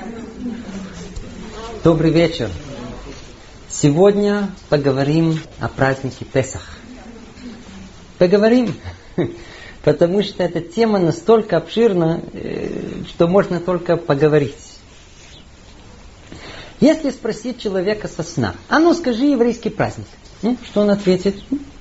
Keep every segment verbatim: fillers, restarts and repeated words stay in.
Добрый вечер. Сегодня поговорим о празднике Песах. Поговорим, потому что эта тема настолько обширна, что можно только поговорить. Если спросить человека со сна, а ну скажи еврейский праздник, что он ответит?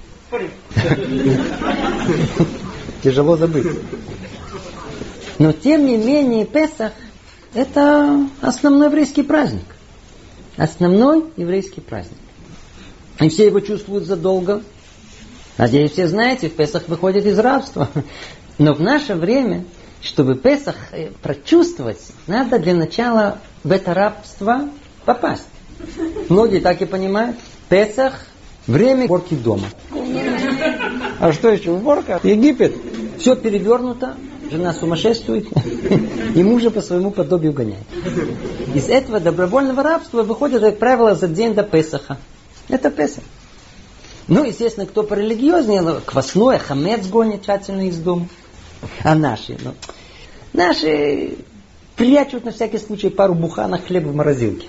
Тяжело забыть. Но тем не менее Песах — это основной еврейский праздник. Основной еврейский праздник. И все его чувствуют задолго. Надеюсь, все знаете, в Песах выходит из рабства. Но в наше время, чтобы Песах прочувствовать, надо для начала в это рабство попасть. Многие так и понимают. Песах — время уборки дома. А что еще? Уборка? Египет. Все перевернуто. Жена сумасшествует. И мужа по своему подобию гоняет. Из этого добровольного рабства выходит, как правило, за день до Песаха. Это Песах. Ну, естественно, кто порелигиознее, квасное, хамец гонит тщательно из дома. А наши? Ну, наши прячут на всякий случай пару буханок хлеба в морозилке.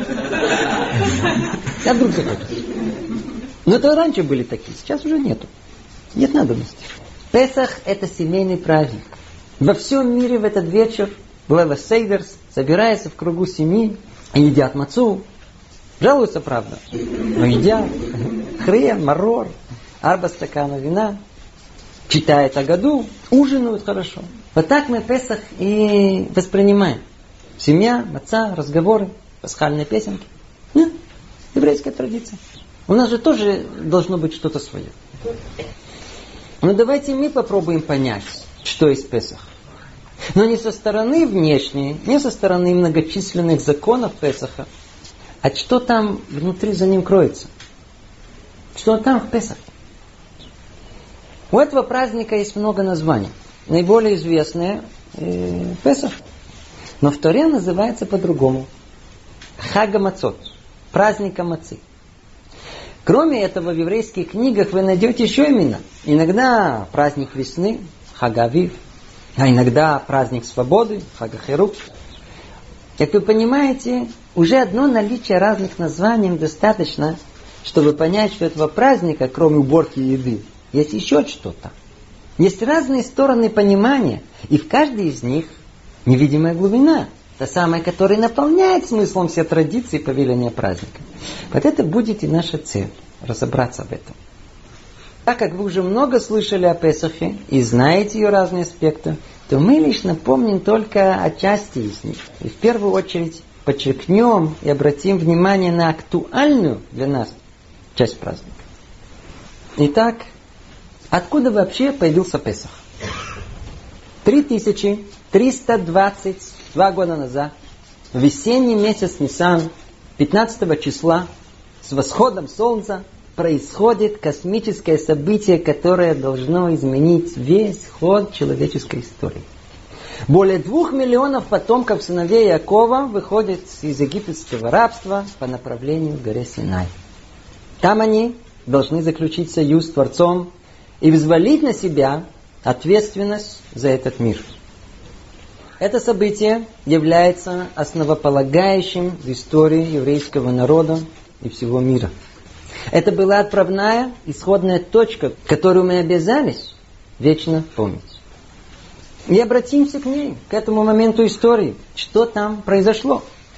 А вдруг захотят. Но это раньше были такие, сейчас уже нету. Нет надобности. Песах — это семейный праздник. Во всем мире в этот вечер Лейла Сейдерс собирается в кругу семьи и едят мацу. Жалуются, правда, но едят. Хрен, марор, арба стакана вина. Читают о году, ужинают хорошо. Вот так мы Песах и воспринимаем. Семья, маца, разговоры, пасхальные песенки. Ну, еврейская традиция. У нас же тоже должно быть что-то свое. Но давайте мы попробуем понять, что есть Песах. Но не со стороны внешней, не со стороны многочисленных законов Песаха, а что там внутри за ним кроется. Что там в Песах? У этого праздника есть много названий. Наиболее известное э, Песах. Но в Торе называется по-другому. Хага Мацот. Праздника мацы. Кроме этого, в еврейских книгах вы найдете еще имена. Иногда праздник весны, Хага Авив, а иногда праздник свободы, Хага Херук. Как вы понимаете, уже одно наличие разных названий достаточно, чтобы понять, что этого праздника, кроме уборки и еды, есть еще что-то. Есть разные стороны понимания, и в каждой из них невидимая глубина. Та самая, которая наполняет смыслом все традиции и повеления праздника. Вот это будет и наша цель, разобраться об этом. Так как вы уже много слышали о Песахе и знаете ее разные аспекты, то мы лишь напомним только о части из них. И в первую очередь подчеркнем и обратим внимание на актуальную для нас часть праздника. Итак, откуда вообще появился Песах? три тысячи триста двадцать два года назад, в весенний месяц Нисан, пятнадцатого числа, с восходом солнца, происходит космическое событие, которое должно изменить весь ход человеческой истории. Более двух миллионов потомков сыновей Иакова выходят из египетского рабства по направлению к горе Синай. Там они должны заключить союз с Творцом и взвалить на себя ответственность за этот мир. Это событие является основополагающим в истории еврейского народа и всего мира. Это была отправная, исходная точка, которую мы обязались вечно помнить. И обратимся к ней, к этому моменту истории. Что там произошло?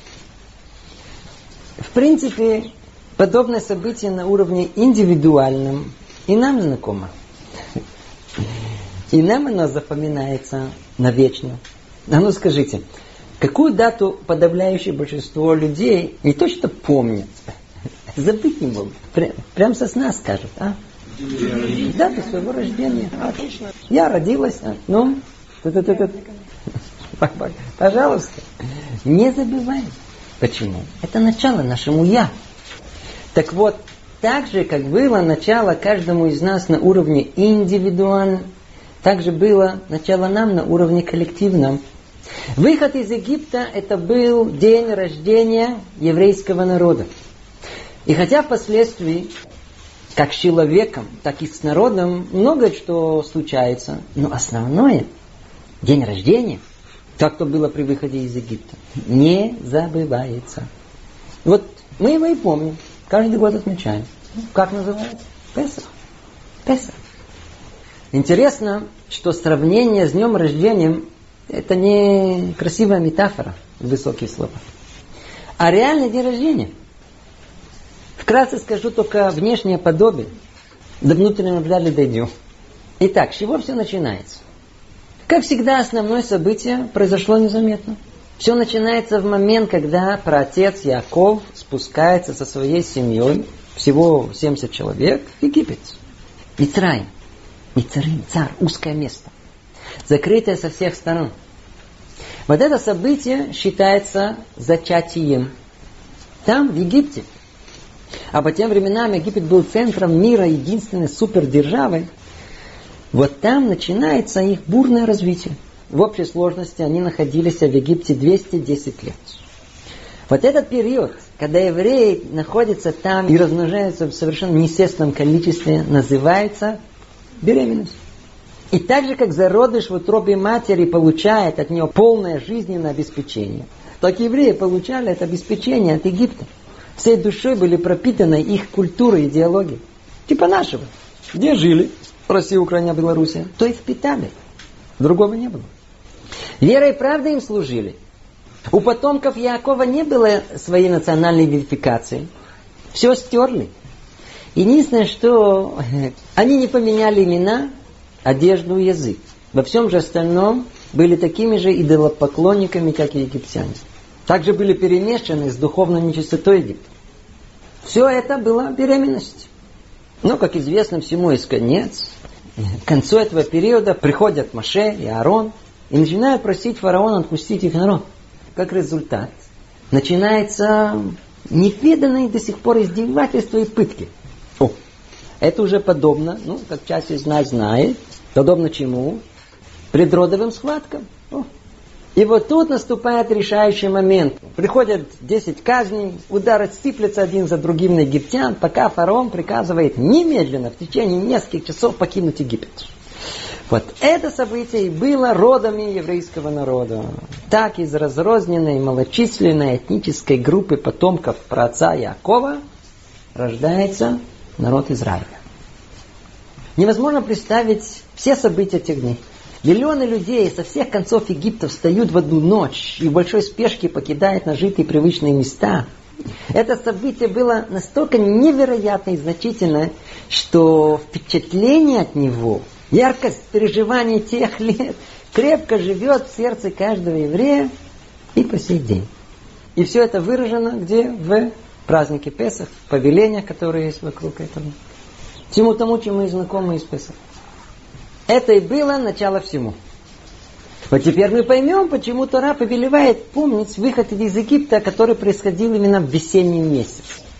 В принципе, подобное событие на уровне индивидуальном и нам знакомо. И нам оно запоминается навечно. А ну скажите, какую дату подавляющее большинство людей не то что помнят, забыть не могут. Прям, прям со сна скажут, а? Дату своего рождения. Отлично. Я родилась, а? Ну, пожалуйста, не забывай. Почему? Это начало нашему «я». Так вот, так же, как было начало каждому из нас на уровне индивидуальном, так же было начало нам на уровне коллективном. Выход из Египта – это был день рождения еврейского народа. И хотя впоследствии, как с человеком, так и с народом, многое что случается, но основное – день рождения как то было при выходе из Египта. Не забывается. Вот мы его и помним. Каждый год отмечаем. Как называется? Песах. Песах. Интересно, что сравнение с днем рождения это не красивая метафора, высокие слова, а реальный день рождения. Вкратце скажу только внешнее подобие. До внутреннего вряд ли дойдем. Итак, с чего все начинается? Как всегда, основное событие произошло незаметно. Все начинается в момент, когда праотец Яаков спускается со своей семьей, всего семьдесят человек, в Египет. Мицраим. Мицраим, царь, узкое место. Закрытое со всех сторон. Вот это событие считается зачатием. Там, в Египте. А по тем временам Египет был центром мира, единственной супердержавой. Вот там начинается их бурное развитие. В общей сложности они находились в Египте двести десять лет. Вот этот период, когда евреи находятся там и размножаются в совершенно неестественном количестве, называется беременность. И так же, как зародыш в утробе матери получает от нее полное жизненное обеспечение, так евреи получали это обеспечение от Египта. Всей душой были пропитаны их культурой и идеологией. Типа нашего. Где жили? Россия, Украина, Белоруссия. То и впитали. Другого не было. Верой и правдой им служили. У потомков Яакова не было своей национальной идентификации. Все стерли. Единственное, что они не поменяли имена, одежду и язык. Во всем же остальном были такими же идолопоклонниками, как и египтяне. Также были перемешаны с духовной нечистотой Египта. Все это была беременность. Но, как известно, всему есть конец. К концу этого периода приходят Моше и Аарон и начинают просить фараона отпустить их народ. Как результат, начинается неведанное до сих пор издевательство и пытки. О, это уже подобно, ну, как часть из нас знает, подобно чему? Предродовым схваткам. О. И вот тут наступает решающий момент. Приходят десять казней, удары сыплются один за другим на египтян, пока фараон приказывает немедленно, в течение нескольких часов покинуть Египет. Вот это событие и было родами еврейского народа. Так из разрозненной малочисленной этнической группы потомков праотца Яакова рождается народ Израиля. Невозможно представить все события тех дней. Миллионы людей со всех концов Египта встают в одну ночь и в большой спешке покидают нажитые привычные места. Это событие было настолько невероятно и значительно, что впечатление от него, яркость переживаний тех лет крепко живет в сердце каждого еврея и по сей день. И все это выражено где? В празднике Песах, в повелениях, которые есть вокруг этого. Всему тому, чем мы знакомы из Песах. Это и было начало всему. Вот теперь мы поймем, почему Тора повелевает помнить выход из Египта, который происходил именно в весенний месяц.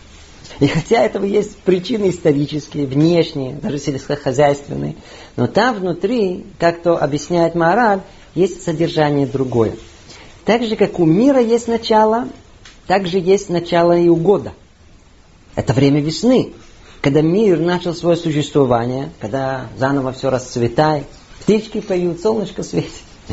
И хотя этого есть причины исторические, внешние, даже сельскохозяйственные, но там внутри, как то объясняет Маораль, есть содержание другое. Так же, как у мира есть начало, так же есть начало и у года. Это время весны, когда мир начал свое существование, когда заново все расцветает, птички поют, солнышко светит.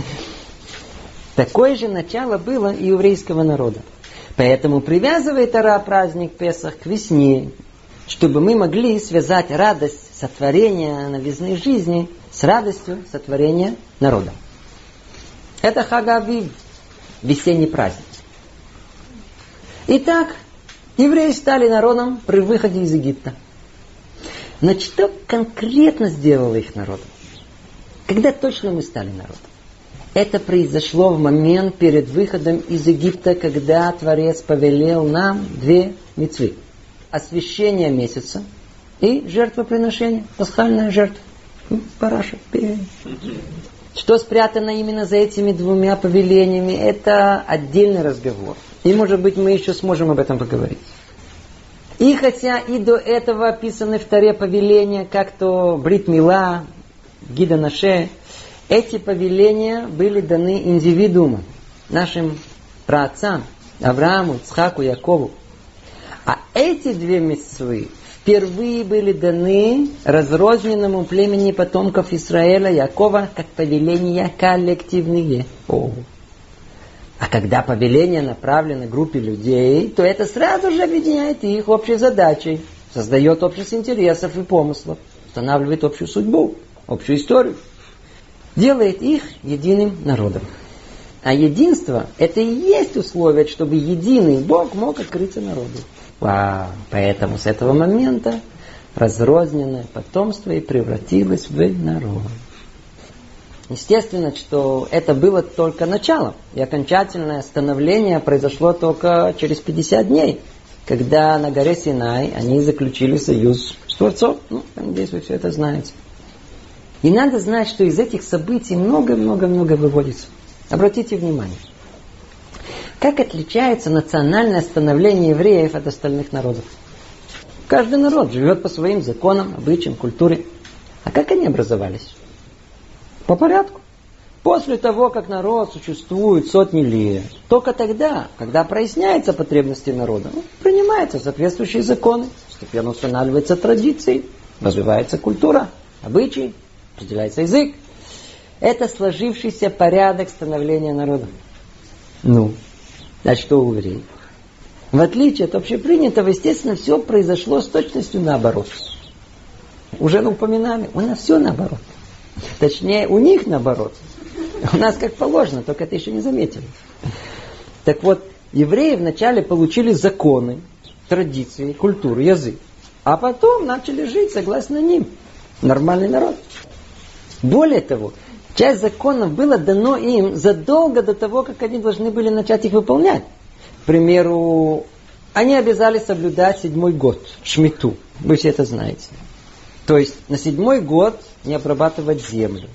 Такое же начало было и у еврейского народа. Поэтому привязывает Тора праздник Песах к весне, чтобы мы могли связать радость сотворения новизны жизни с радостью сотворения народа. Это Хаг ха-Авив, весенний праздник. Итак, евреи стали народом при выходе из Египта. Но что конкретно сделало их народом? Когда точно мы стали народом? Это произошло в момент перед выходом из Египта, когда Творец повелел нам две мицвы. Освящение месяца и жертвоприношение, пасхальная жертва. Параша. Что спрятано именно за этими двумя повелениями, это отдельный разговор. И, может быть, мы еще сможем об этом поговорить. И хотя и до этого описаны в Торе повеления, как то Брит Мила, Гида Наше, эти повеления были даны индивидуумам, нашим праотцам, Аврааму, Ицхаку, Якову. А эти две мицвы впервые были даны разрозненному племени потомков Израиля, Якова, как повеления коллективные. О. А когда повеление направлено группе людей, то это сразу же объединяет их общей задачей, создает общество интересов и помыслов, устанавливает общую судьбу, общую историю, делает их единым народом. А единство – это и есть условие, чтобы единый Бог мог открыться народу. Вау! Поэтому с этого момента разрозненное потомство и превратилось в народ. Естественно, что это было только началом, и окончательное становление произошло только через пятьдесят дней, когда на горе Синай они заключили союз с Творцом. Ну, я надеюсь, вы все это знаете. И надо знать, что из этих событий много-много-много выводится. Обратите внимание. Как отличается национальное становление евреев от остальных народов? Каждый народ живет по своим законам, обычаям, культуре. А как они образовались? По порядку. После того, как народ существует сотни лет, только тогда, когда проясняются потребности народа, ну, принимаются соответствующие законы, постепенно устанавливаются традиции, развивается культура, обычаи, определяется язык. Это сложившийся порядок становления народа. Ну, а что у евреев? В отличие от общепринятого, естественно, все произошло с точностью наоборот. Уже упоминали, у нас все наоборот. Точнее, у них наоборот. У нас как положено, только это еще не заметили. Так вот, евреи вначале получили законы, традиции, культуру, язык. А потом начали жить согласно ним. Нормальный народ. Более того, часть законов было дано им задолго до того, как они должны были начать их выполнять. К примеру, они обязались соблюдать седьмой год, шмиту. Вы все это знаете. То есть на седьмой год не обрабатывать землю.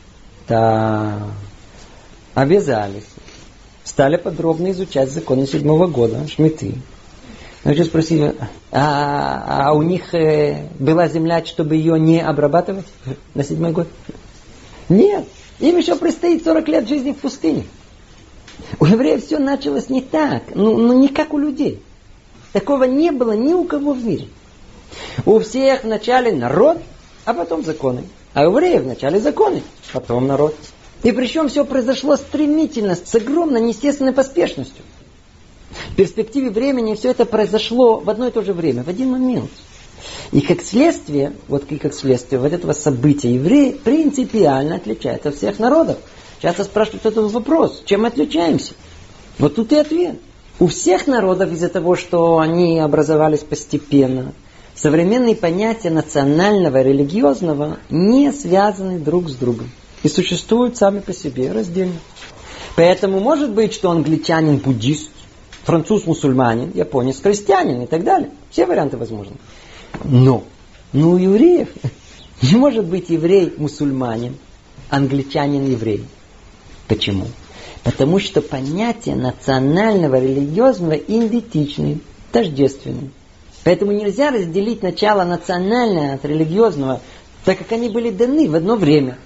Да, обязались. Стали подробно изучать законы седьмого года, шмиты. Я хочу спросить, а, а у них э, была земля, чтобы ее не обрабатывать на седьмой год? Нет. Им еще предстоит сорок лет жизни в пустыне. У евреев все началось не так. Ну, ну не как у людей. Такого не было ни у кого в мире. У всех вначале народ, а потом законы. А у евреев вначале законы, потом народ. И причем все произошло стремительно, с огромной неестественной поспешностью. В перспективе времени все это произошло в одно и то же время, в один момент. И как следствие, вот и как следствие вот этого события, евреи принципиально отличаются от всех народов. Часто спрашивают этот вопрос, чем мы отличаемся? Вот тут и ответ. У всех народов из-за того, что они образовались постепенно, современные понятия национального и религиозного не связаны друг с другом. И существуют сами по себе раздельно. Поэтому может быть, что англичанин буддист, француз мусульманин, японец христианин и так далее. Все варианты возможны. Но, но у евреев не может быть еврей мусульманин, англичанин еврей. Почему? Потому что понятия национального, религиозного идентичны, тождественны. Поэтому нельзя разделить начало национального от религиозного, так как они были даны в одно время.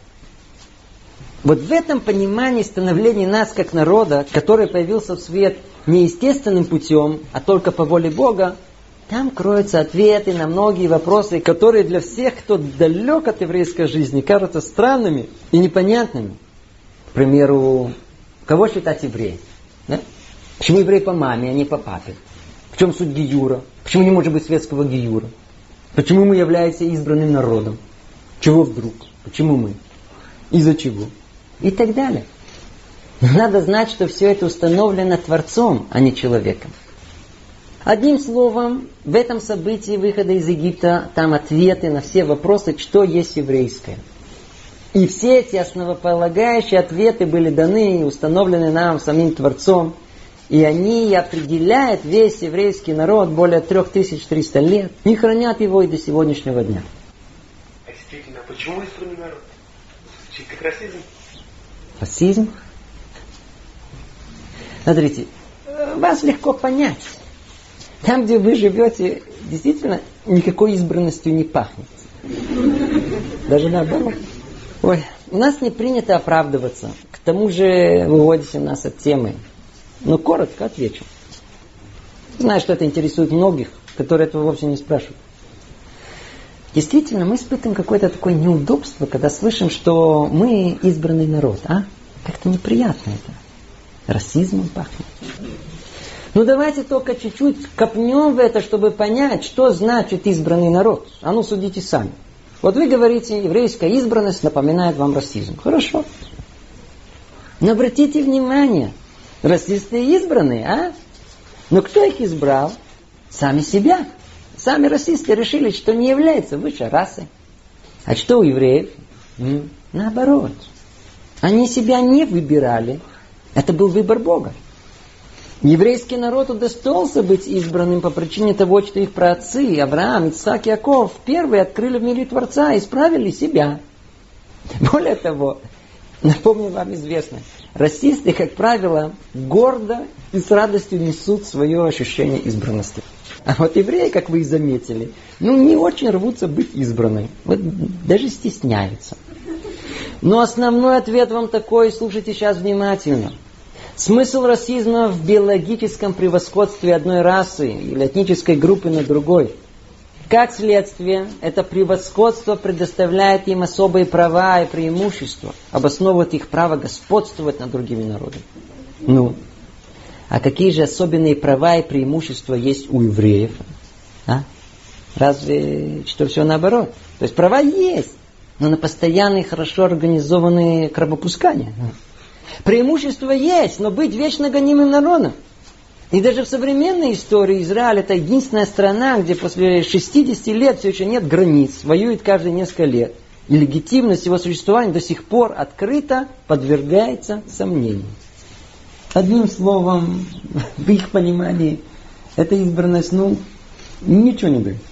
Вот в этом понимании становления нас как народа, который появился в свет не естественным путем, а только по воле Бога, там кроются ответы на многие вопросы, которые для всех, кто далек от еврейской жизни, кажутся странными и непонятными. К примеру, кого считать евреем? Да? Почему еврей по маме, а не по папе? В чем суть гиюра? Почему не может быть светского гиюра? Почему мы являемся избранным народом? Чего вдруг? Почему мы? Из-за чего? И так далее. Но надо знать, что все это установлено Творцом, а не человеком. Одним словом, в этом событии выхода из Египта там ответы на все вопросы, что есть еврейское. И все эти основополагающие ответы были даны и установлены нам самим Творцом. И они определяют весь еврейский народ более три тысячи триста лет. И хранят его и до сегодняшнего дня. А действительно, почему избранный народ? Как расизм? Расизм? Смотрите, вас легко понять. Там, где вы живете, действительно никакой избранностью не пахнет. Даже наоборот. Ой, у нас не принято оправдываться. К тому же выводите нас от темы. Но коротко отвечу. Знаю, что это интересует многих, которые этого вовсе не спрашивают. Действительно, мы испытываем какое-то такое неудобство, когда слышим, что мы избранный народ. А? Как-то неприятно это. Расизмом пахнет. Ну давайте только чуть-чуть копнем в это, чтобы понять, что значит избранный народ. А ну судите сами. Вот вы говорите, еврейская избранность напоминает вам расизм. Хорошо. Но обратите внимание, расисты избранные, а? Но кто их избрал? Сами себя. Сами расисты решили, что не являются высшей расой. А что у евреев? М-м, наоборот. Они себя не выбирали. Это был выбор Бога. Еврейский народ удостоился быть избранным по причине того, что их праотцы Авраам, Ицхак, Яков первые открыли в мире Творца и исправили себя. Более того, напомню вам известно, расисты, как правило, гордо и с радостью несут свое ощущение избранности. А вот евреи, как вы и заметили, ну не очень рвутся быть избранными. Вот даже стесняются. Но основной ответ вам такой, слушайте сейчас внимательно. Смысл расизма в биологическом превосходстве одной расы или этнической группы над другой. Как следствие, это превосходство предоставляет им особые права и преимущества, обосновывает их право господствовать над другими народами. Ну, а какие же особенные права и преимущества есть у евреев? А? Разве что все наоборот? То есть права есть, но на постоянные, хорошо организованные кровопускания. Преимущество есть, но быть вечно гонимым народом. И даже в современной истории Израиль это единственная страна, где после шестидесяти лет все еще нет границ, воюет каждые несколько лет. И легитимность его существования до сих пор открыто подвергается сомнению. Одним словом, в их понимании, эта избранность, ну, ничего не дает.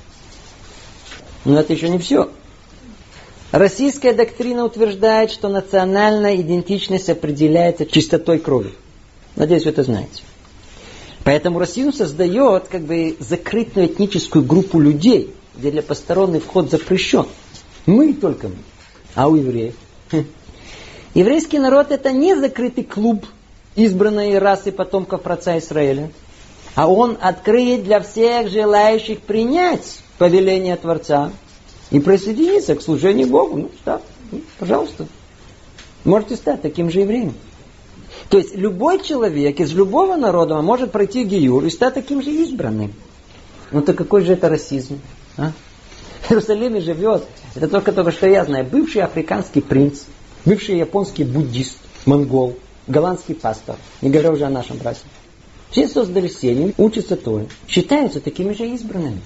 Но это еще не все. Российская доктрина утверждает, что национальная идентичность определяется чистотой крови. Надеюсь, вы это знаете. Поэтому расизм создает как бы закрытую этническую группу людей, где для посторонних вход запрещен. Мы только мы. А у евреев? Еврейский народ это не закрытый клуб избранной расы потомков праотца Израиля, а он открыт для всех желающих принять повеление Творца и присоединиться к служению Богу. Ну, да, ну, пожалуйста. Можете стать таким же евреем. То есть, любой человек из любого народа может пройти гиюр и стать таким же избранным. Ну, то какой же это расизм? А? В Иерусалиме живет, это только только что я знаю, бывший африканский принц, бывший японский буддист, монгол, голландский пастор, не говоря уже о нашем брате. Все создали семьи, учатся Торе, считаются такими же избранными.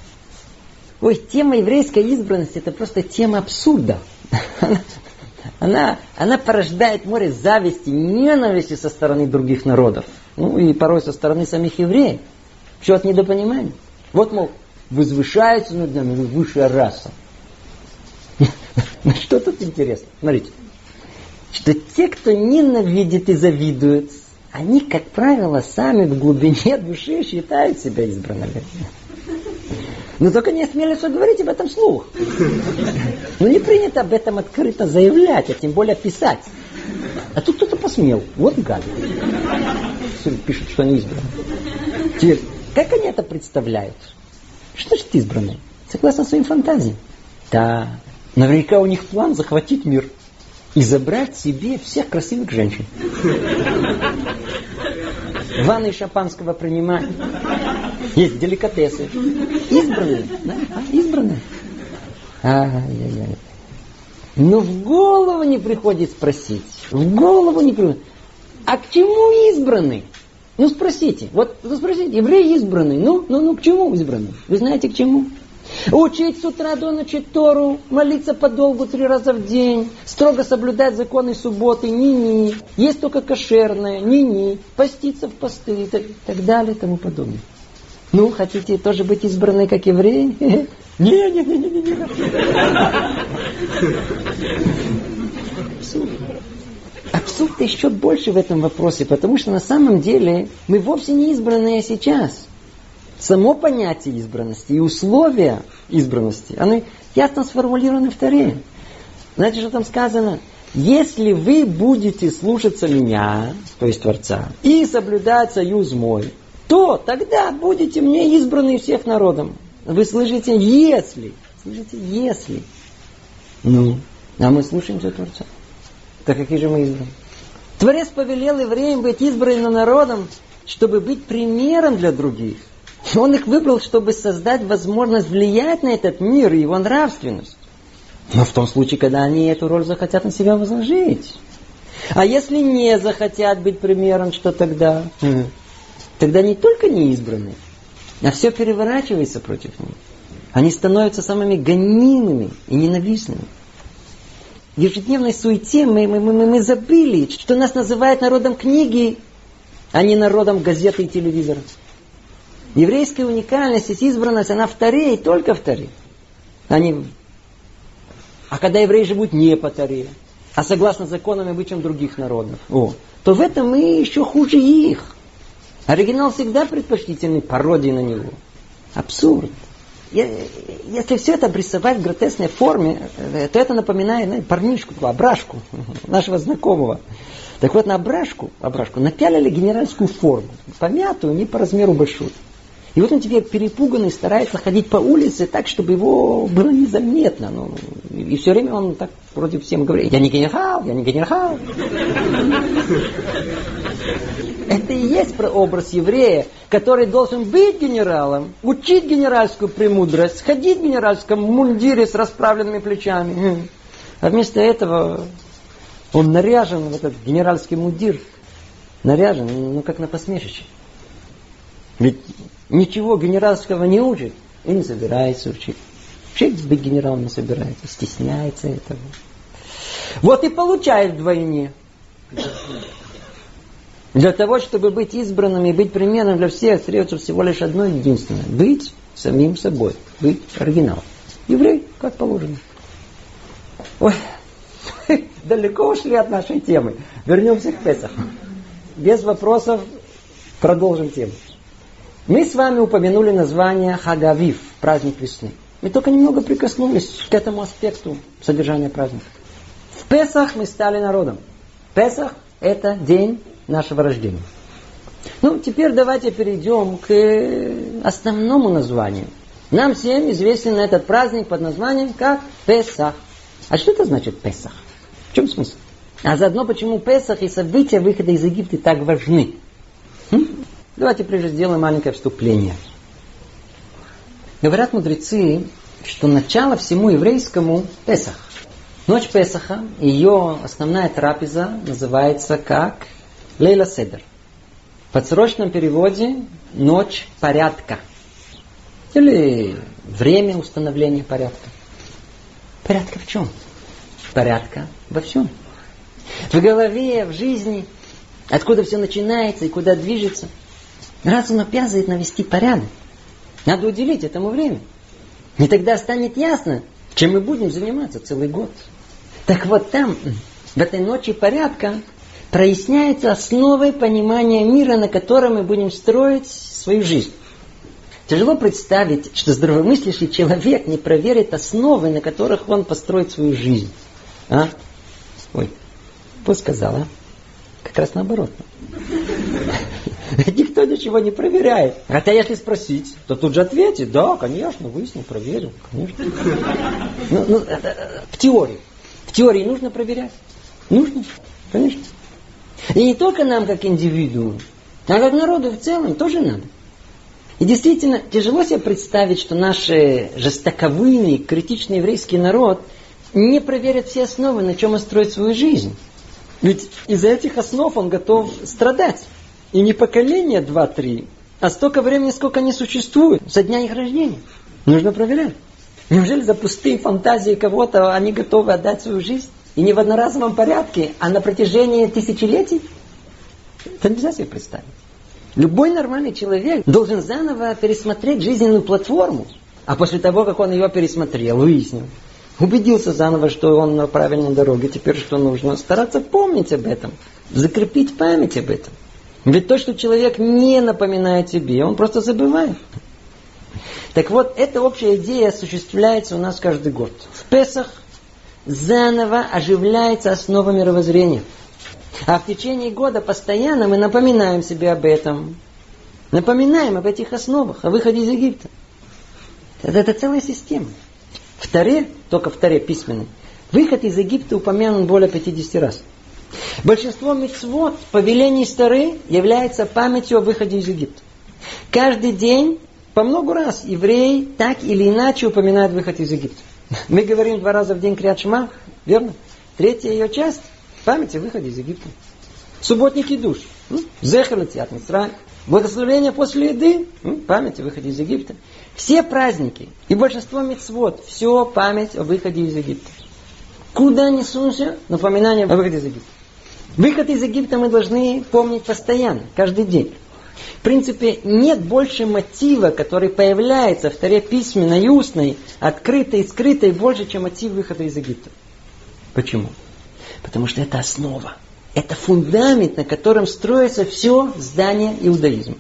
Ой, тема еврейской избранности это просто тема абсурда. Она, она порождает море зависти, ненависти со стороны других народов. Ну и порой со стороны самих евреев. Все от недопонимания. Вот, мол, возвышается над нами высшая раса. Что тут интересно? Смотрите. Что те, кто ненавидит и завидует, они, как правило, сами в глубине души считают себя избранными. Но только не осмелятся говорить об этом вслух. Ну не принято об этом открыто заявлять, а тем более писать. А тут кто-то посмел. Вот гад. Пишут, что они избраны. Теперь, как они это представляют? Что значит избранные? Согласно своим фантазиям. Да. Наверняка у них план захватить мир и забрать себе всех красивых женщин. Ванны шампанского принимать. Есть деликатесы. Избранные. Да? А, избранные. Ай-яй-яй. Но в голову не приходит спросить. В голову не приходит. А к чему избранный? Ну спросите. Вот спросите, еврей избранный. Ну, ну, ну к чему избранный? Вы знаете к чему? Учить с утра до ночи Тору, молиться подолгу три раза в день, строго соблюдать законы субботы, ни-ни, есть только кошерное, ни-ни, поститься в посты и так, так далее и тому подобное. Ну, хотите тоже быть избранной, как евреи? Не-не-не-не-не. Абсурд. Абсурд еще больше в этом вопросе, потому что на самом деле мы вовсе не избранные сейчас. Само понятие избранности и условия избранности, они ясно сформулированы в Торе. Знаете, что там сказано? Если вы будете слушаться меня, то есть Творца, и соблюдать союз мой, то тогда будете мне избраны всех народом. Вы слышите, если. Слышите, если. Ну, а мы слушаемся Творца. Так какие же мы избраны? Творец повелел евреям быть избранным народом, чтобы быть примером для других. Он их выбрал, чтобы создать возможность влиять на этот мир и его нравственность. Но в том случае, когда они эту роль захотят на себя возложить. А если не захотят быть примером, что тогда? Тогда не только не избранные, а все переворачивается против них. Они становятся самыми гонимыми и ненавистными. В ежедневной суете мы, мы, мы, мы забыли, что нас называют народом книги, а не народом газеты и телевизора. Еврейская уникальность и избранность, она в Торе и только в Торе. Они... А когда евреи живут не по Торе, а согласно законам и обычаям других народов, о, то в этом мы еще хуже их. Оригинал всегда предпочтительный пародии на него. Абсурд. Если все это обрисовать в гротескной форме, то это напоминает, знаете, парнишку, обрашку нашего знакомого. Так вот, на обрашку, обрашку напялили генеральскую форму, помятую, не по размеру большую. И вот он теперь перепуганный старается ходить по улице так, чтобы его было незаметно. Ну, и все время он так вроде всем говорит: я не генерал, я не генерал. Это и есть прообраз еврея, который должен быть генералом, учить генеральскую премудрость, ходить в генеральском мундире с расправленными плечами. А вместо этого он наряжен в этот генеральский мундир. Наряжен, ну как на посмешище. Ведь ничего генеральского не учит и не собирается учить. Вообще быть генералом не собирается, стесняется этого. Вот и получает вдвойне. Для того, чтобы быть избранным и быть примерным для всех, остается всего лишь одно единственное. Быть самим собой. Быть оригиналом. Еврей, как положено. Ой, далеко ушли от нашей темы. Вернемся к Песаху. Без вопросов продолжим тему. Мы с вами упомянули название Хагавив, праздник весны. Мы только немного прикоснулись к этому аспекту содержания праздника. В Песах мы стали народом. Песах – это день нашего рождения. Ну, теперь давайте перейдем к основному названию. Нам всем известен этот праздник под названием как Песах. А что это значит Песах? В чем смысл? А заодно, почему Песах и события выхода из Египта так важны? Хм? Давайте прежде сделаем маленькое вступление. Говорят мудрецы, что начало всему еврейскому Песах. Ночь Песаха, ее основная трапеза называется как Лейла Седер. В подсрочном переводе ночь порядка. Или время установления порядка. Порядка в чем? Порядка во всем. В голове, в жизни, откуда все начинается и куда движется. Разум обязывает навести порядок. Надо уделить этому время. И тогда станет ясно, чем мы будем заниматься целый год. Так вот там, в этой ночи порядка, проясняется основой понимания мира, на котором мы будем строить свою жизнь. Тяжело представить, что здравомыслящий человек не проверит основы, на которых он построит свою жизнь. А? Ой, кто сказал, а? Как раз наоборот. Никто ничего не проверяет. Хотя если спросить, то тут же ответит: да, конечно, выяснил, проверил, конечно. Ну, ну, в теории. В теории нужно проверять. Нужно, конечно. И не только нам, как индивидууму, а как народу в целом тоже надо. И действительно, тяжело себе представить, что наш жестоковыйный, критичный еврейский народ не проверит все основы, на чем он строит свою жизнь. Ведь из-за этих основ он готов страдать. И не поколение два-три, а столько времени, сколько они существуют, со дня их рождения. Нужно проверять. Неужели за пустые фантазии кого-то они готовы отдать свою жизнь? И не в одноразовом порядке, а на протяжении тысячелетий? Это нельзя себе представить. Любой нормальный человек должен заново пересмотреть жизненную платформу. А после того, как он ее пересмотрел, выяснил, убедился заново, что он на правильной дороге, теперь что нужно? Стараться помнить об этом, закрепить память об этом. Ведь то, что человек не напоминает себе, он просто забывает. Так вот, эта общая идея осуществляется у нас каждый год. В Песах заново оживляется основа мировоззрения. А в течение года постоянно мы напоминаем себе об этом. Напоминаем об этих основах, о выходе из Египта. Это, это целая система. В Торе, только в Торе письменной, выход из Египта упомянут более пятидесяти раз. Большинство мицвот, повелений Торы, является памятью о выходе из Египта. Каждый день, по много раз, евреи так или иначе упоминают выход из Египта. Мы говорим два раза в день Криат Шма, верно? Третья ее часть – память о выходе из Египта. Субботники душ. Зехер летят Мицрай. Благословение после еды. Память о выходе из Египта. Все праздники и большинство мицвот – все память о выходе из Египта. Куда ни сунься, напоминание о выходе из Египта. Выход из Египта мы должны помнить постоянно, каждый день. В принципе, нет больше мотива, который появляется в Торе письменной, устной, открытой и скрытой, больше, чем мотив выхода из Египта. Почему? Потому что это основа. Это фундамент, на котором строится все здание иудаизма.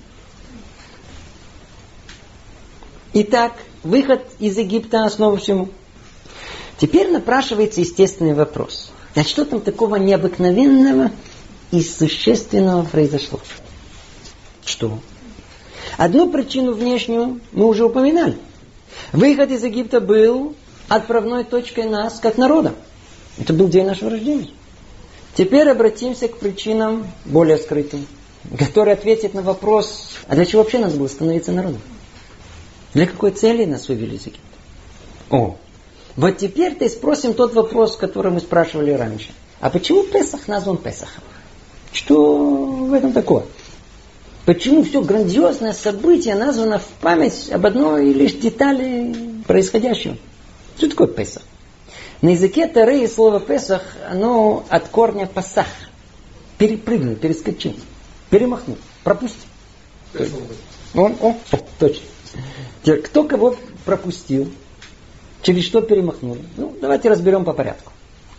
Итак, выход из Египта – основа всему. Теперь напрашивается естественный вопрос. А что там такого необыкновенного и существенного произошло? Что? Одну причину внешнюю мы уже упоминали. Выход из Египта был отправной точкой нас, как народа. Это был день нашего рождения. Теперь обратимся к причинам более скрытым, которые ответят на вопрос, а для чего вообще надо было становиться народом? Для какой цели нас вывели из Египта? О, вот теперь-то и спросим тот вопрос, который мы спрашивали раньше. А почему Песах назван Песахом? Что в этом такое? Почему все грандиозное событие названо в память об одной лишь детали происходящего? Что такое Песах? На языке Торы слово Песах, оно от корня пасах. Перепрыгнул, перескочил, перемахнул, пропустил. Он, о, о, точно. Теперь, кто кого пропустил, через что перемахнул? Ну, давайте разберем по порядку.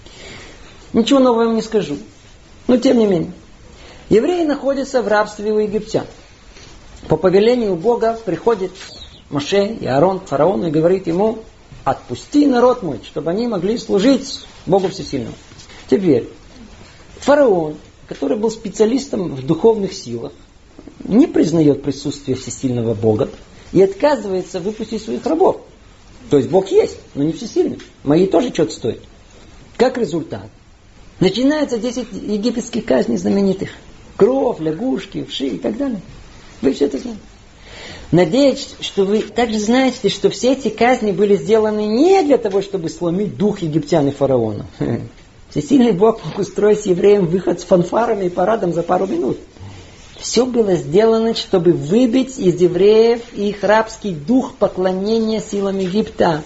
Ничего нового вам не скажу. Но тем не менее. Евреи находятся в рабстве у египтян. По повелению Бога приходит Моше и Аарон к фараону и говорит ему: отпусти народ мой, чтобы они могли служить Богу Всесильному. Теперь, фараон, который был специалистом в духовных силах, не признает присутствие Всесильного Бога и отказывается выпустить своих рабов. То есть Бог есть, но не всесильный. Мои тоже что-то стоят. Как результат, начинается десять египетских казней знаменитых. Кров, лягушки, вши и так далее. Вы все это знаете. Надеюсь, что вы также знаете, что все эти казни были сделаны не для того, чтобы сломить дух египтян и фараона. Всесильный Бог мог устроить евреям выход с фанфарами и парадом за пару минут. Все было сделано, чтобы выбить из евреев их рабский дух поклонения силам Египта.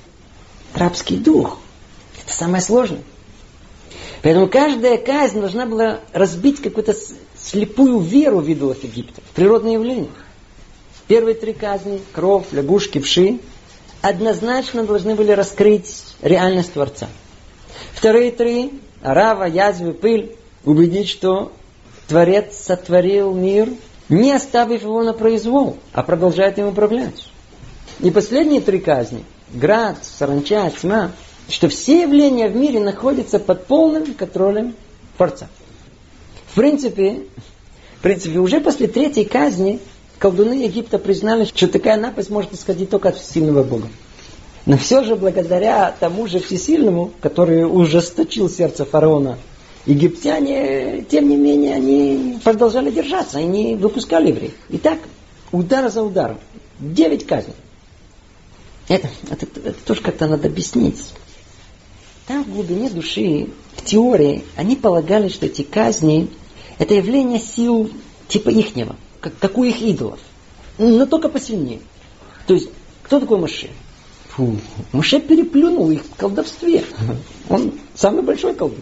Рабский дух. Это самое сложное. Поэтому каждая казнь должна была разбить какую-то слепую веру в идолов Египта, в природное явление. Первые три казни, кров, лягушки, вши, однозначно должны были раскрыть реальность Творца. Вторые три, орава, язвы, пыль, убедить, что Творец сотворил мир, не оставив его на произвол, а продолжает им управлять. И последние три казни, град, саранча, тьма, что все явления в мире находятся под полным контролем Творца. В принципе, в принципе, уже после третьей казни колдуны Египта признали, что такая напасть может исходить только от всесильного Бога. Но все же благодаря тому же всесильному, который ужесточил сердце фараона, египтяне, тем не менее, они продолжали держаться, они не выпускали евреев. И так, удар за ударом. Девять казней. Это, это, это тоже как-то надо объяснить. Там в глубине души, в теории, они полагали, что эти казни это явление сил типа ихнего, как, как у их идолов. Но только посильнее. То есть, кто такой Моше? Фу, Моше переплюнул их в колдовстве. Он самый большой колдун.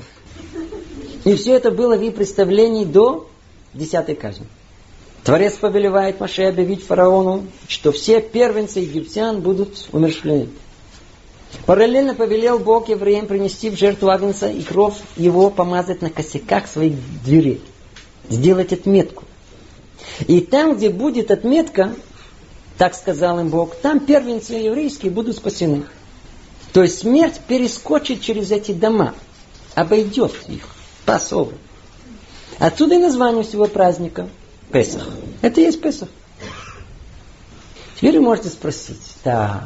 И все это было в их представлении до десятой казни. Творец повелевает Моше объявить фараону, что все первенцы египтян будут умерщвлены. Параллельно повелел Бог евреям принести в жертву агнца и кровь его помазать на косяках своих дверей. Сделать отметку. И там, где будет отметка, так сказал им Бог, там первенцы еврейские будут спасены. То есть смерть перескочит через эти дома, обойдет их по-особому. Отсюда и название всего праздника Песах. Это и есть Песах. Теперь вы можете спросить, так,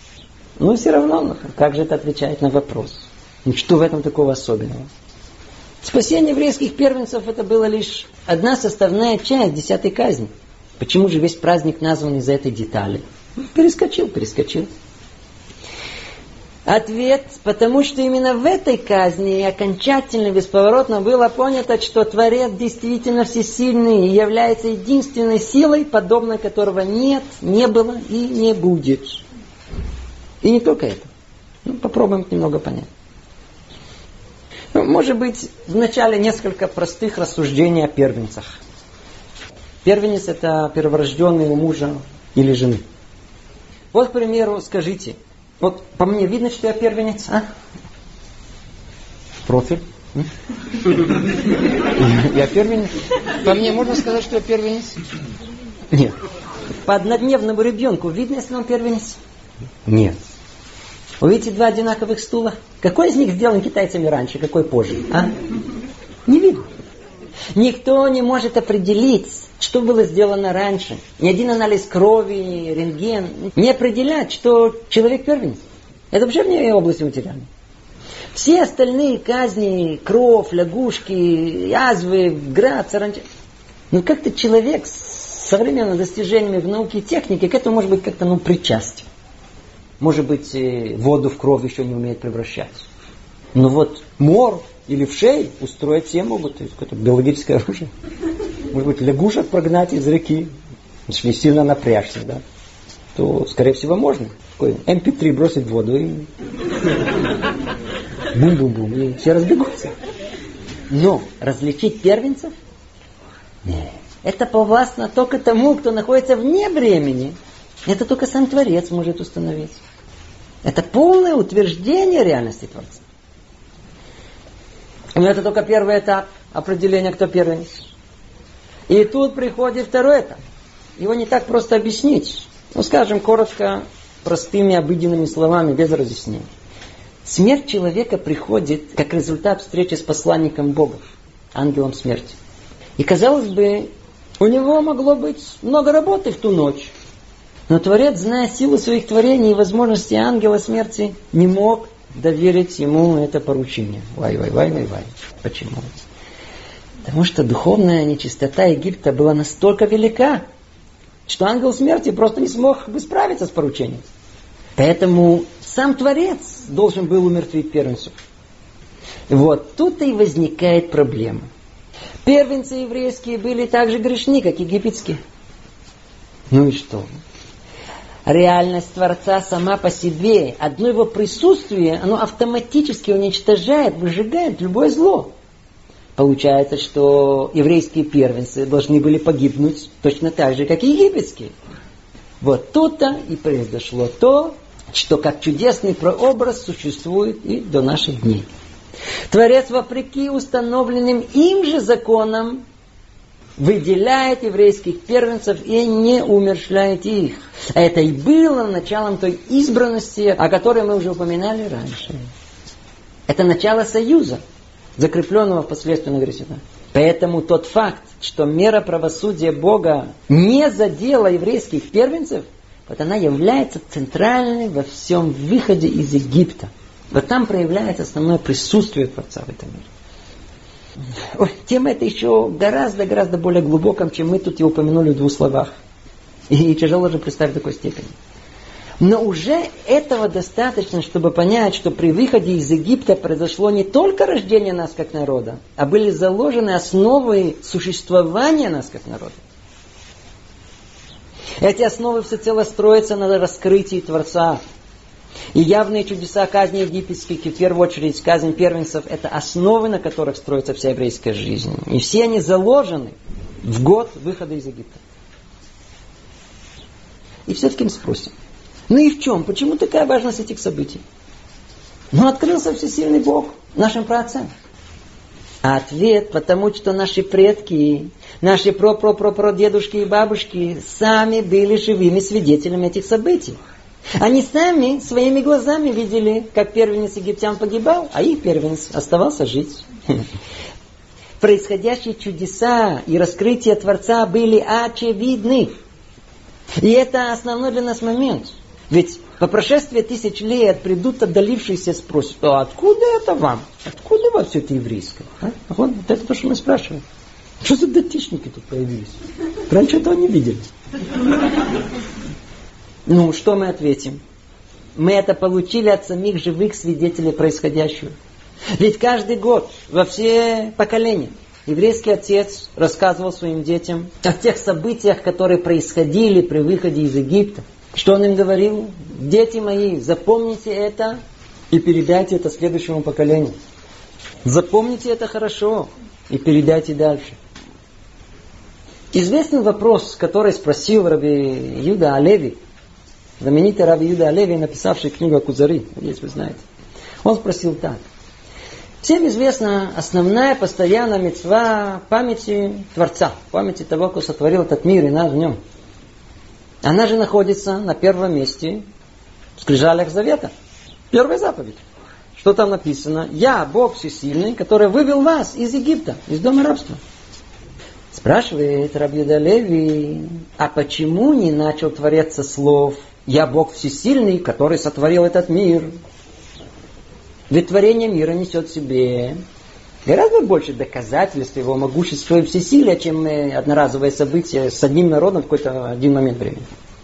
ну все равно, как же это отвечает на вопрос? Ну что в этом такого особенного? Спасение еврейских первенцев это была лишь одна составная часть десятой казни. Почему же весь праздник назван из-за этой детали? Перескочил, перескочил. Ответ, потому что именно в этой казни окончательно, бесповоротно было понято, что Творец действительно всесильный и является единственной силой, подобной которого нет, не было и не будет. И не только это. Ну, попробуем немного понять. Ну, может быть, вначале несколько простых рассуждений о первенцах. Первенец это перворожденный у мужа или жены. Вот, к примеру, скажите, вот по мне видно, что я первенец, а? Профиль. Я первенец. По мне можно сказать, что я первенец? Нет. По однодневному ребенку видно, если он первенец? Нет. Вы видите два одинаковых стула? Какой из них сделан китайцами раньше, какой позже? А? Не видно. Никто не может определить, что было сделано раньше. Ни один анализ крови, рентген не определяет, что человек первенец. Это вообще вне области материальной. Все остальные казни, кровь, лягушки, язвы, град, саранча. Ну как-то человек с современными достижениями в науке и технике к этому может быть как-то ну, причастен. Может быть, воду в кровь еще не умеет превращать. Но вот мор или в шею устроить все могут. То есть какое-то биологическое оружие. Может быть, лягушек прогнать из реки. Если сильно напрячься, да, то, скорее всего, можно. Такой эм пи три бросить в воду и бум-бум-бум. И все разбегутся. Но различить первенцев? Нет. Это повластно только тому, кто находится вне времени. Это только сам Творец может установить. Это полное утверждение реальности Творца. Но это только первый этап определения, кто первенец. И тут приходит второй этап. Его не так просто объяснить. Ну, скажем коротко, простыми, обыденными словами, без разъяснений. Смерть человека приходит как результат встречи с посланником Бога, ангелом смерти. И, казалось бы, у него могло быть много работы в ту ночь. Но Творец, зная силу своих творений и возможности ангела смерти, не мог доверить ему это поручение. Вай-вай-вай-вай-вай. Почему? Потому что духовная нечистота Египта была настолько велика, что ангел смерти просто не смог бы справиться с поручением. Поэтому сам Творец должен был умертвить первенцев. Вот тут и возникает проблема. Первенцы еврейские были так же грешны, как египетские. Ну и что? Реальность Творца сама по себе, одно его присутствие, оно автоматически уничтожает, выжигает любое зло. Получается, что еврейские первенцы должны были погибнуть точно так же, как и египетские. Вот тут-то и произошло то, что как чудесный прообраз существует и до наших дней. Творец, вопреки установленным им же законам, выделяет еврейских первенцев и не умерщвляет их. А это и было началом той избранности, о которой мы уже упоминали раньше. Это начало союза, закрепленного впоследствии на грехе. Поэтому тот факт, что мера правосудия Бога не задела еврейских первенцев, вот она является центральной во всем выходе из Египта. Вот там проявляется основное присутствие Творца в этом мире. Ой, тема эта еще гораздо-гораздо более глубокая, чем мы тут и упомянули в двух словах. И тяжело же представить в такой степени. Но уже этого достаточно, чтобы понять, что при выходе из Египта произошло не только рождение нас как народа, а были заложены основы существования нас как народа. Эти основы всецело строятся на раскрытии Творца. И явные чудеса казни египетских, и в первую очередь казнь первенцев, это основы, на которых строится вся еврейская жизнь. И все они заложены в год выхода из Египта. И все-таки мы спросим, ну и в чем? Почему такая важность этих событий? Ну, открылся всесильный Бог нашим праотцам. А ответ, потому что наши предки, наши про-про-про-про-дедушки и бабушки сами были живыми свидетелями этих событий. Они сами своими глазами видели, как первенец египтян погибал, а их первенец оставался жить. Происходящие чудеса и раскрытия Творца были очевидны. И это основной для нас момент. Ведь по прошествии тысяч лет придут отдалившиеся спросят, а откуда это вам? Откуда у вас все это еврейское? А? Вот, вот это то, что мы спрашиваем. Что за датичники тут появились? Раньше этого не видели. Ну, что мы ответим? Мы это получили от самих живых свидетелей происходящего. Ведь каждый год, во все поколения, еврейский отец рассказывал своим детям о тех событиях, которые происходили при выходе из Египта. Что он им говорил? Дети мои, запомните это и передайте это следующему поколению. Запомните это хорошо и передайте дальше. Известный вопрос, который спросил Раби Юда Алеви, знаменитый Раби Юда Алеви, написавший книгу Кузари, если вы знаете. Он спросил так. Всем известна основная постоянная мицва памяти Творца, памяти того, кто сотворил этот мир и нас в нем. Она же находится на первом месте в скрижалях Завета. Первая заповедь. Что там написано? «Я, Бог всесильный, который вывел вас из Египта, из дома рабства». Спрашивает Раби Юда Алеви, а почему не начал Творец со слов «Я Бог всесильный, который сотворил этот мир»? Ведь творение мира несет в себе гораздо больше доказательств его могущества и всесилия, чем одноразовое событие с одним народом в какой-то один момент времени.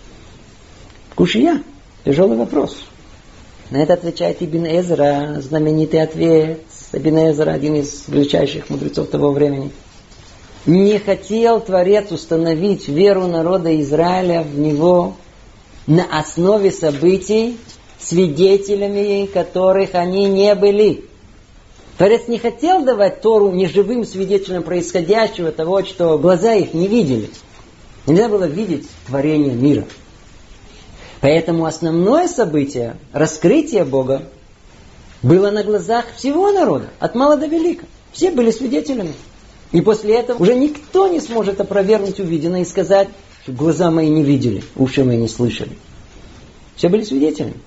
Кушия. Тяжелый вопрос. На это отвечает Ибн Эзра, знаменитый ответ. Ибн Эзра, один из величайших мудрецов того времени. Не хотел Творец установить веру народа Израиля в него на основе событий, свидетелями которых они не были. Творец не хотел давать Тору неживым свидетелям происходящего, того, что глаза их не видели. Нельзя было видеть творение мира. Поэтому основное событие, раскрытие Бога, было на глазах всего народа, от мала до велика. Все были свидетелями. И после этого уже никто не сможет опровергнуть увиденное и сказать, что глаза мои не видели, уши мои не слышали. Все были свидетелями.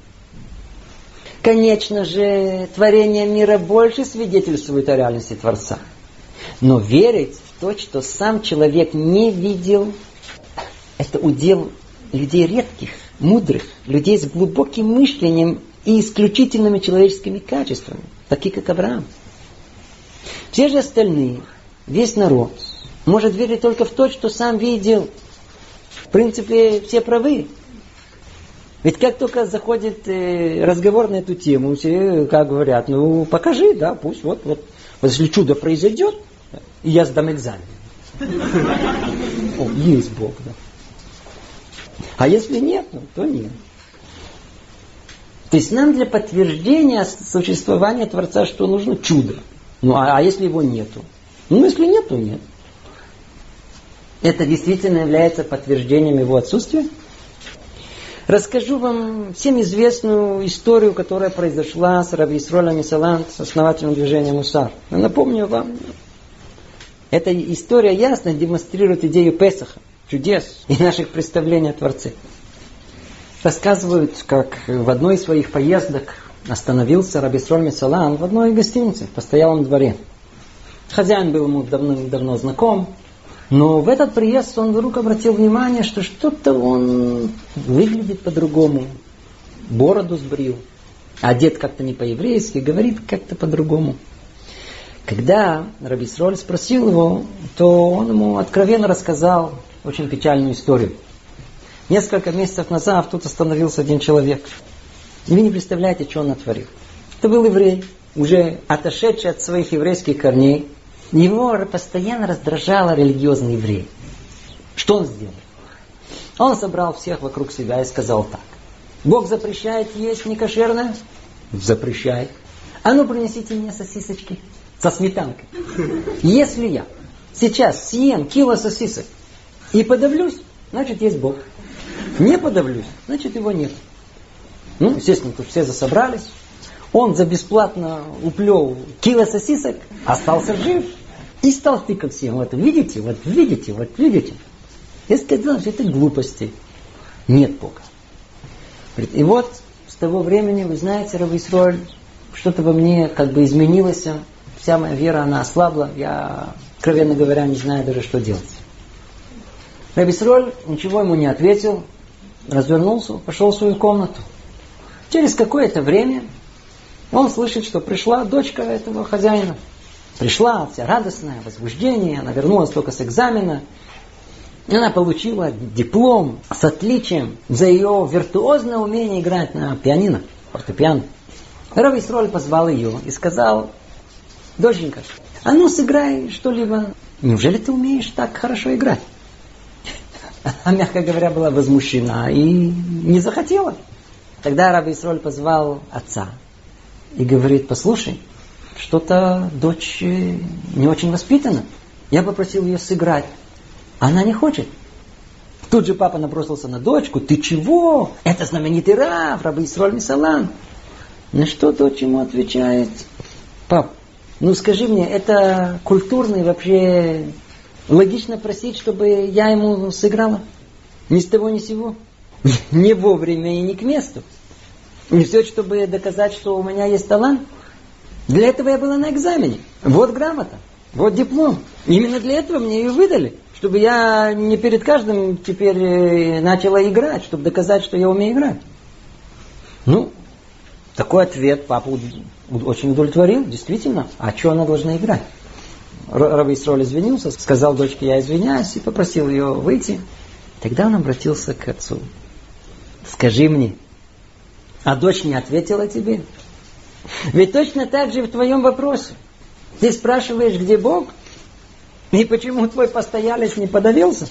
Конечно же, творение мира больше свидетельствует о реальности Творца. Но верить в то, что сам человек не видел, это удел людей редких, мудрых, людей с глубоким мышлением и исключительными человеческими качествами, такие как Авраам. Все же остальные, весь народ, может верить только в то, что сам видел. В принципе, все правы. Ведь как только заходит э, разговор на эту тему, все как говорят, ну покажи, да, пусть, вот, вот. Вот если чудо произойдет, и я сдам экзамен. О, есть Бог, да. А если нет, то нет. То есть нам для подтверждения существования Творца что нужно? Чудо. Ну а, а если его нету? Ну если нет, то нет. Это действительно является подтверждением его отсутствия? Расскажу вам всем известную историю, которая произошла с Раби Исроэлем Мисалант, с основателем движения Мусар. Но напомню вам, эта история ясно демонстрирует идею Песаха, чудес и наших представлений о Творце. Рассказывают, как в одной из своих поездок остановился Раби Исроэль Мисалант в одной гостинице, в постоялом дворе. Хозяин был ему давно-давно знаком. Но в этот приезд он вдруг обратил внимание, что что-то он выглядит по-другому. Бороду сбрил. Одет как-то не по-еврейски, говорит как-то по-другому. Когда Раби Исроэль спросил его, то он ему откровенно рассказал очень печальную историю. Несколько месяцев назад тут остановился один человек. И вы не представляете, что он натворил. Это был еврей, уже отошедший от своих еврейских корней. Его постоянно раздражало религиозный еврей. Что он сделал? Он собрал всех вокруг себя и сказал так. Бог запрещает есть некошерное? Запрещает. А ну принесите мне сосисочки со сметанкой. Если я сейчас съем кило сосисок и подавлюсь, значит есть Бог. Не подавлюсь, значит его нет. Ну, естественно, тут все засобрались. Он за бесплатно уплел кило сосисок, остался жив и стал тыкать всем. Вот видите, вот видите, вот видите. Я сказал, что это глупости. Нет Бога. И вот с того времени, вы знаете, Раби Исроэль, что-то во мне как бы изменилось. Вся моя вера, она ослабла. Я, откровенно говоря, не знаю даже, что делать. Раби Исроэль ничего ему не ответил. развернулся, пошел в свою комнату. Через какое-то время он слышит, что пришла дочка этого хозяина. Пришла вся радостная, возбуждение, она вернулась только с экзамена. Она получила диплом с отличием за ее виртуозное умение играть на пианино, фортепиано. Рав Исроль позвал ее и сказал: доченька, а ну сыграй что-либо. Неужели ты умеешь так хорошо играть? Она, мягко говоря, была возмущена и не захотела. Тогда Рав Исроль позвал отца и говорит: послушай, что-то дочь не очень воспитана. Я попросил ее сыграть. Она не хочет. Тут же папа набросился на дочку. Ты чего? Это знаменитый Рав, Рав Исроль Мисалан. На что дочь ему отвечает: пап, ну скажи мне, это культурно и вообще логично просить, чтобы я ему сыграла? Ни с того ни с сего. Не вовремя и не к месту. Не все, чтобы доказать, что у меня есть талант. Для этого я была на экзамене. Вот грамота, вот диплом. Именно для этого мне ее выдали. Чтобы я не перед каждым теперь начала играть, чтобы доказать, что я умею играть. Ну, такой ответ папу очень удовлетворил, действительно. А что она должна играть? Рав Исроль извинился, сказал дочке: я извиняюсь, и попросил ее выйти. Тогда он обратился к отцу: скажи мне, а дочь не ответила тебе? Ведь точно так же в твоем вопросе. Ты спрашиваешь, где Бог? И почему твой постоялец не подавился?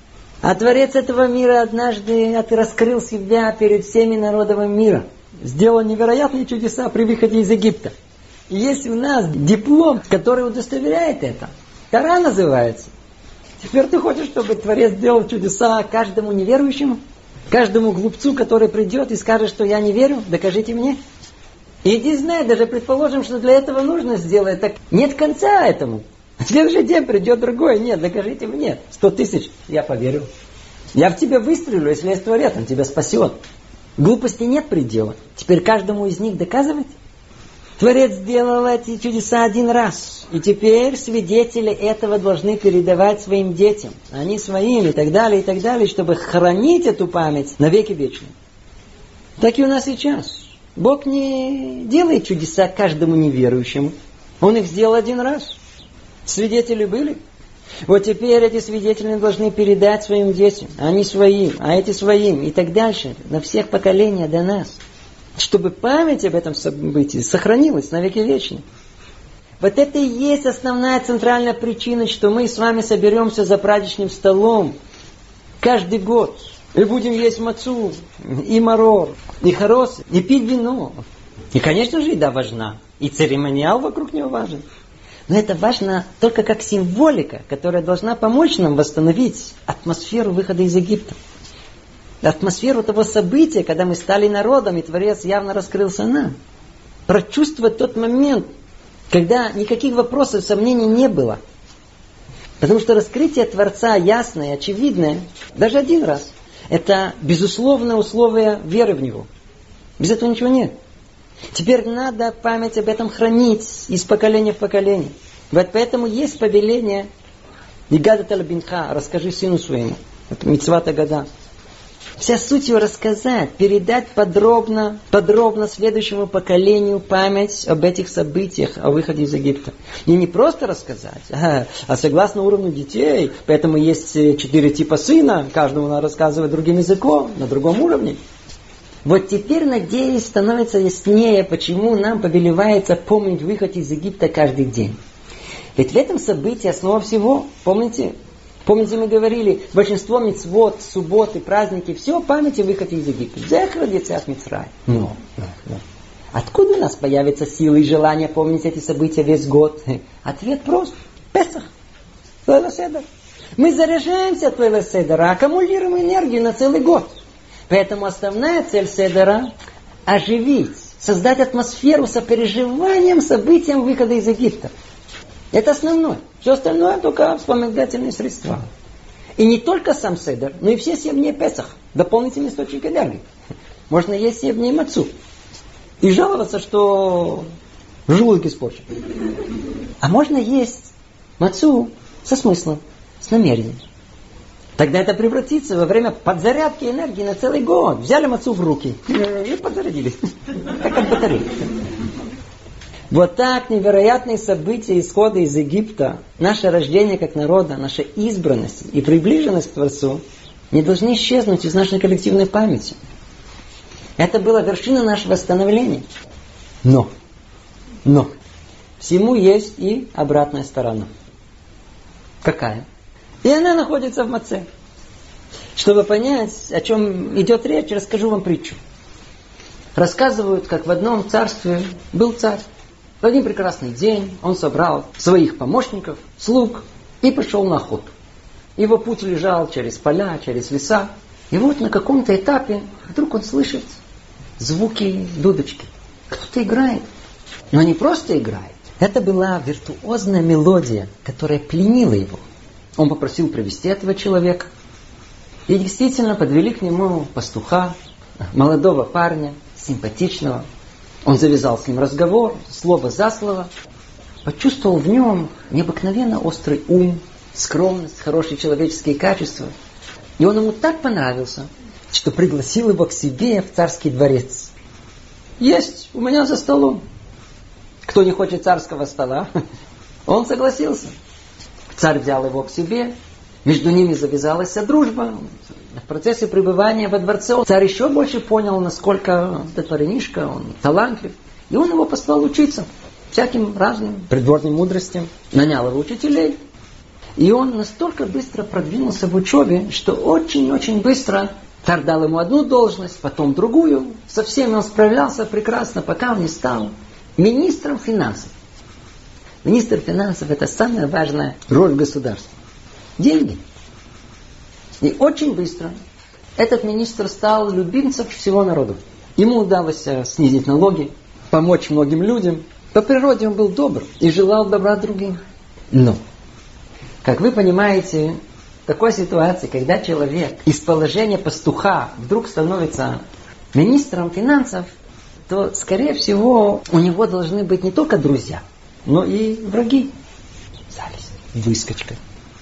А Творец этого мира однажды раскрыл себя перед всеми народами мира. Сделал невероятные чудеса при выходе из Египта. И есть у нас диплом, который удостоверяет это. Тора называется. Теперь ты хочешь, чтобы Творец сделал чудеса каждому неверующему? Каждому глупцу, который придет и скажет, что я не верю? Докажите мне. Иди знай, даже предположим, что для этого нужно сделать. Так нет конца этому. В следующий день придет другой. Нет, докажите мне. Сто тысяч. Я поверю. Я в тебя выстрелю, если есть Творец, он тебя спасет. Глупости нет предела. Теперь каждому из них доказывать? Творец сделал эти чудеса один раз. И теперь свидетели этого должны передавать своим детям. Они своим и так далее, и так далее, чтобы хранить эту память на веки вечные. Так и у нас сейчас. Бог не делает чудеса каждому неверующему. Он их сделал один раз. Свидетели были. Вот теперь эти свидетели должны передать своим детям. Они своим, а эти своим. И так дальше. На всех поколениях до нас. Чтобы память об этом событии сохранилась на веки вечные. Вот это и есть основная центральная причина, что мы с вами соберемся за праздничным столом каждый год. И будем есть мацу, и марор, и хоросы, и пить вино. И, конечно же, еда важна. И церемониал вокруг него важен. Но это важно только как символика, которая должна помочь нам восстановить атмосферу выхода из Египта. Атмосферу того события, когда мы стали народом, и Творец явно раскрылся нам. Прочувствовать тот момент, когда никаких вопросов, сомнений не было. Потому что раскрытие Творца ясное, очевидное, даже один раз, это безусловное условие веры в Него. Без этого ничего нет. Теперь надо память об этом хранить из поколения в поколение. Вот поэтому есть повеление «Игадат аль-бинха» – расскажи сыну своему. Это мицват агада. Вся суть его рассказать, передать подробно, подробно следующему поколению память об этих событиях, о выходе из Египта. И не просто рассказать, а, а согласно уровню детей. Поэтому есть четыре типа сына, каждому надо рассказывать другим языком, на другом уровне. Вот теперь, надеюсь, становится яснее, почему нам повелевается помнить выход из Египта каждый день. Ведь в этом событии основа всего, помните, помните, мы говорили, большинство мицвот, субботы, праздники, все память о выходе из Египта. Зехра децят Мицрай. Но, но, но. Откуда у нас появятся силы и желание помнить эти события весь год? Ответ прост. Песах. Лейла Седер. Мы заряжаемся от Лейла Седера, аккумулируем энергию на целый год. Поэтому основная цель Седера – оживить, создать атмосферу сопереживанием событиям выхода из Египта. Это основное. Все остальное только вспомогательные средства. И не только сам Седер, но и все семь дней Песах. Дополнительный источник энергии. Можно есть семь дней мацу. И жаловаться, что желудок испорчен. А можно есть мацу со смыслом, с намерением. Тогда это превратится во время подзарядки энергии на целый год. Взяли мацу в руки и подзарядились. Как от батареи. Вот так невероятные события, исхода из Египта, наше рождение как народа, наша избранность и приближенность к Творцу не должны исчезнуть из нашей коллективной памяти. Это была вершина нашего становления. Но, но, всему есть и обратная сторона. Какая? И она находится в маце. Чтобы понять, о чем идет речь, расскажу вам притчу. Рассказывают, как в одном царстве был царь. В один прекрасный день он собрал своих помощников, слуг и пошел на охоту. Его путь лежал через поля, через леса. И вот на каком-то этапе вдруг он слышит звуки дудочки. Кто-то играет. Но не просто играет. Это была виртуозная мелодия, которая пленила его. Он попросил привести этого человека. И действительно подвели к нему пастуха, молодого парня, симпатичного. Он завязал с ним разговор, слово за слово. Почувствовал в нем необыкновенно острый ум, скромность, хорошие человеческие качества. И он ему так понравился, что пригласил его к себе в царский дворец. Есть у меня за столом. Кто не хочет царского стола, он согласился. Царь взял его к себе. Между ними завязалась дружба. В процессе пребывания во дворце царь еще больше понял, насколько этот парнишка, он талантлив. И он его послал учиться всяким разным придворным мудростям. Нанял его учителей. И он настолько быстро продвинулся в учебе, что очень-очень быстро царь дал ему одну должность, потом другую. Со всеми он справлялся прекрасно, пока он не стал министром финансов. Министр финансов – это самая важная роль в государстве. Деньги. И очень быстро этот министр стал любимцем всего народа. Ему удалось снизить налоги, помочь многим людям. По природе он был добр и желал добра другим. Но, как вы понимаете, в такой ситуации, когда человек из положения пастуха вдруг становится министром финансов, то, скорее всего, у него должны быть не только друзья, но и враги. Зависть, выскочка.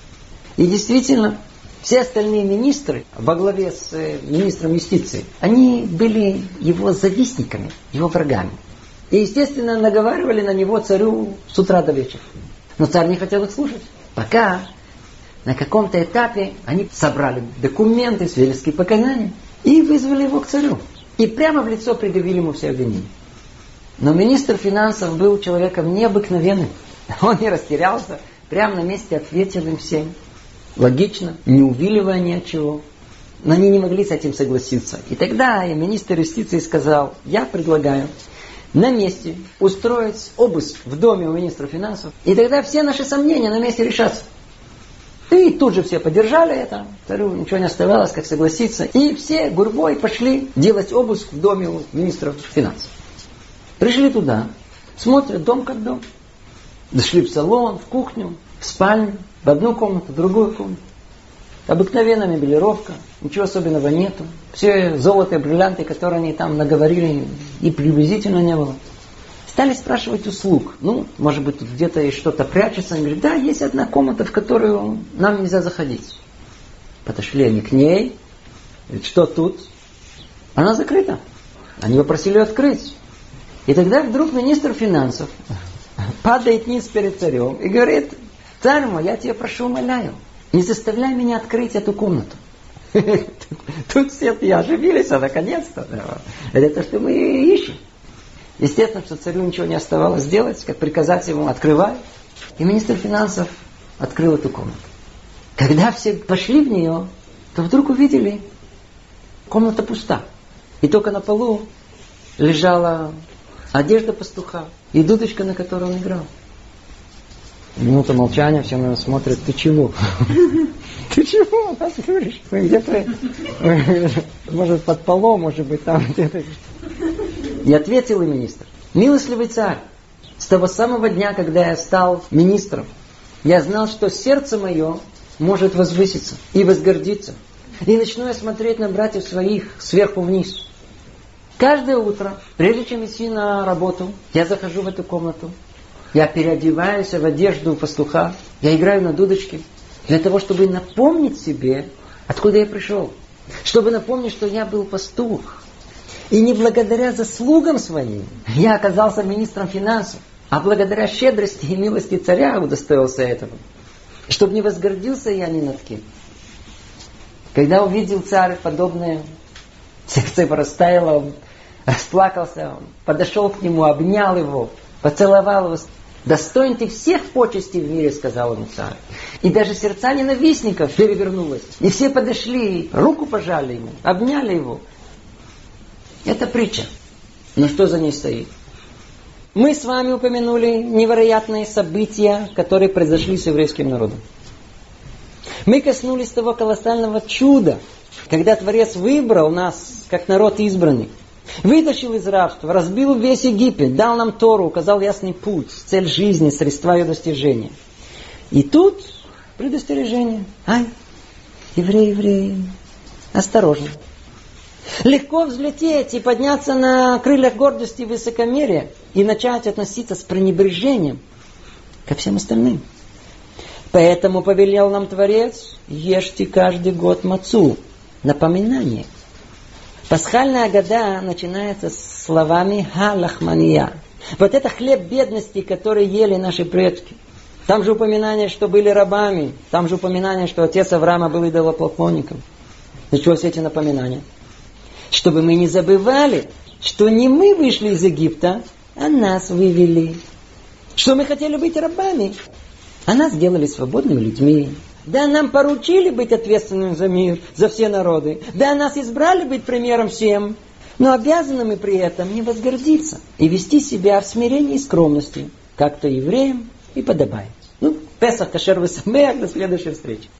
И действительно, все остальные министры во главе с министром юстиции, они были его завистниками, его врагами. И, естественно, наговаривали на него царю с утра до вечера. Но царь не хотел их слушать. Пока на каком-то этапе они собрали документы, свидетельские показания и вызвали его к царю. И прямо в лицо предъявили ему все обвинения. Но министр финансов был человеком необыкновенным. Он не растерялся, прямо на месте ответил им всем. Логично, не увиливая ни от чего. Но они не могли с этим согласиться. И тогда и министр юстиции сказал: я предлагаю на месте устроить обыск в доме у министра финансов. И тогда все наши сомнения на месте решатся. И тут же все поддержали это. Царю ничего не оставалось, как согласиться. И все гурьбой пошли делать обыск в доме у министра финансов. Пришли туда, смотрят, дом как дом. Дошли в салон, в кухню, в спальню, в одну комнату, в другую комнату. Обыкновенная мебелировка, ничего особенного нету. Все золото и бриллианты, которые они там наговорили, и приблизительно не было. Стали спрашивать услуг. Ну, может быть, где-то и что-то прячется. Они говорят: да, есть одна комната, в которую нам нельзя заходить. Подошли они к ней. Говорят: что тут? Она закрыта. Они попросили ее открыть. И тогда вдруг министр финансов падает низ перед царем и говорит: царь мой, я тебя прошу, умоляю, не заставляй меня открыть эту комнату. Тут все оживились, а наконец-то. Это то, что мы ищем. Естественно, что царю ничего не оставалось делать, как приказать ему: открывай. И министр финансов открыл эту комнату. Когда все пошли в нее, то вдруг увидели, комната пуста. И только на полу лежала одежда пастуха и дудочка, на которой он играл. Минута молчания, все на него смотрят: ты чего? Ты чего нас говоришь? Где-то, может, под полом, может быть, там где-то. И ответил и министр: милостливый царь, с того самого дня, когда я стал министром, я знал, что сердце мое может возвыситься и возгордиться. И начну я смотреть на братьев своих сверху вниз. Каждое утро, прежде чем идти на работу, я захожу в эту комнату. Я переодеваюсь в одежду пастуха. Я играю на дудочке. Для того, чтобы напомнить себе, Откуда я пришел? Чтобы напомнить, что я был пастух. И не благодаря заслугам своим я оказался министром финансов, а благодаря щедрости и милости царя удостоился этого. Чтобы не возгордился я ни над кем. Когда увидел царь подобное, сердце его растаяло, он расплакался, он подошел к нему, обнял его, поцеловал его. «Достоин ты всех почестей в мире», — сказал ему царь. И даже сердца ненавистников перевернулось. И все подошли, руку пожали ему, обняли его. Это притча. Но что за ней стоит? Мы с вами упомянули невероятные события, которые произошли с еврейским народом. Мы коснулись того колоссального чуда, когда Творец выбрал нас, как народ избранный. Вытащил из рабства, разбил весь Египет, дал нам Тору, указал ясный путь, цель жизни, средства ее достижения. И тут предостережение. Ай, евреи, евреи, осторожно. Легко взлететь и подняться на крыльях гордости и высокомерия и начать относиться с пренебрежением ко всем остальным. Поэтому повелел нам Творец: ешьте каждый год мацу. Напоминание. Пасхальная года начинается с словами «ха-лахмания». Вот это хлеб бедности, который ели наши предки. Там же упоминание, что были рабами. Там же упоминание, что отец Авраама был идолопоклонником. Для чего все эти напоминания? Чтобы мы не забывали, что не мы вышли из Египта, а нас вывели. Что мы хотели быть рабами, а нас сделали свободными людьми. Да, нам поручили быть ответственными за мир, за все народы. Да, нас избрали быть примером всем. Но обязаны мы при этом не возгордиться и вести себя в смирении и скромности, как то евреям и подобает. Ну, Песах, Кашер, Весамеах, до следующей встречи.